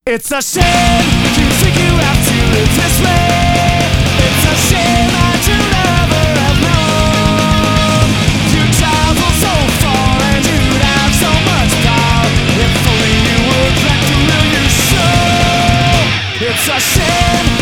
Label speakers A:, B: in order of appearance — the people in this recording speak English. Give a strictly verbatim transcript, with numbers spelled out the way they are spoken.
A: It's a shame to think you have to live this way. It's a shame that you never have known. You travel so far and you'd have so much power. If only you would let the real you show. It's a shame